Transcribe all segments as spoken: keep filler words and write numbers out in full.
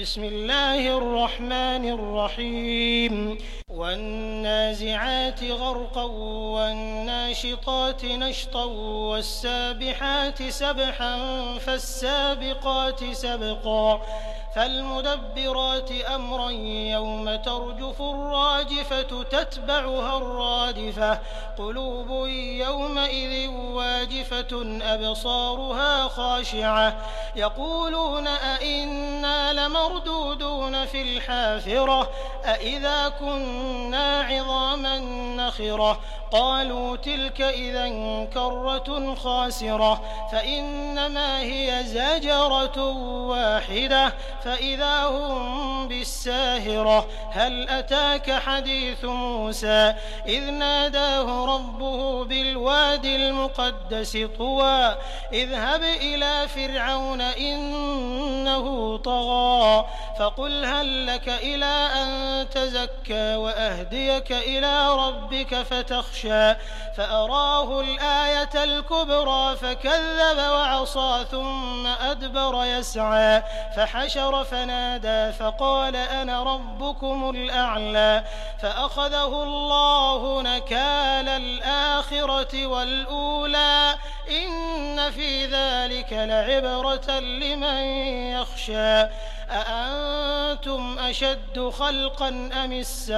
بسم الله الرحمن الرحيم والنازعات غرقا والناشطات نشطا والسابحات سبحا فالسابقات سبقا فالمدبرات أمرا يوم ترجف الراجفة تتبعها الرادفة قلوب يومئذ واجفة أبصارها خاشعة يقولون أئنا لمردودون في الحافرة أئذا كنا عظاما نخرة قالوا تلك إذا كرة خاسرة فإنما هي زجرة واحدة فإذا هم بالساهرة هل أتاك حديث موسى إذ ناداه ربه بالوادي المقدس طوى اذهب إلى فرعون إنه طغى فقل هل لك إلى أن تزكى وأهديك إلى ربك فتخشى فأراه الآية الكبرى فكذب وعصى ثم أدبر يسعى فحشر فنادى فقال أنا ربكم الأعلى فأخذه الله نكال الآخرة والأولى إن في ذلك لعبرة لمن يخشى أأنتم أشد خلقا أم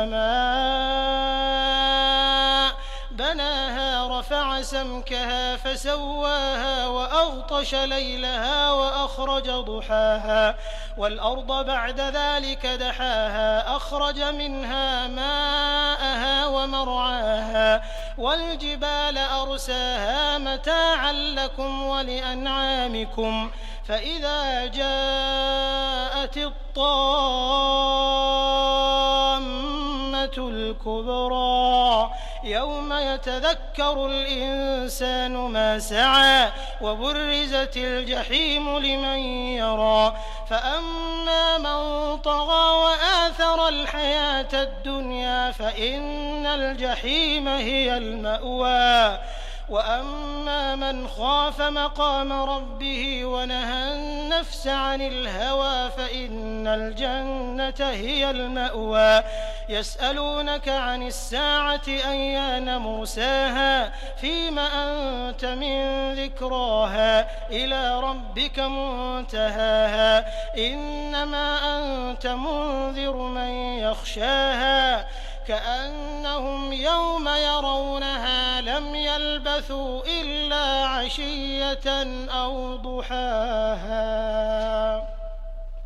السماء بناها رفع سمكها فسواها وأغطش ليلها وأخرج ضحاها والأرض بعد ذلك دحاها أخرج منها ماءها ومرعاها والجبال أرساها متاعا لكم ولأنعامكم فإذا جاءت الطامة الكبرى يوم يتذكر الإنسان ما سعى وبرزت الجحيم لمن يرى فأما من طغى وآثر الحياة الدنيا فإن الجحيم هي المأوى وأما من خاف مقام ربه ونهى النفس عن الهوى فإن الجنة هي المأوى يسألونك عن الساعة أيان مرساها فيم أنت من ذكراها إلى ربك منتهاها إنما أنت منذر من يخشاها كأنهم يوم يرونها لم يلبثوا إلا عشية أو ضحاها.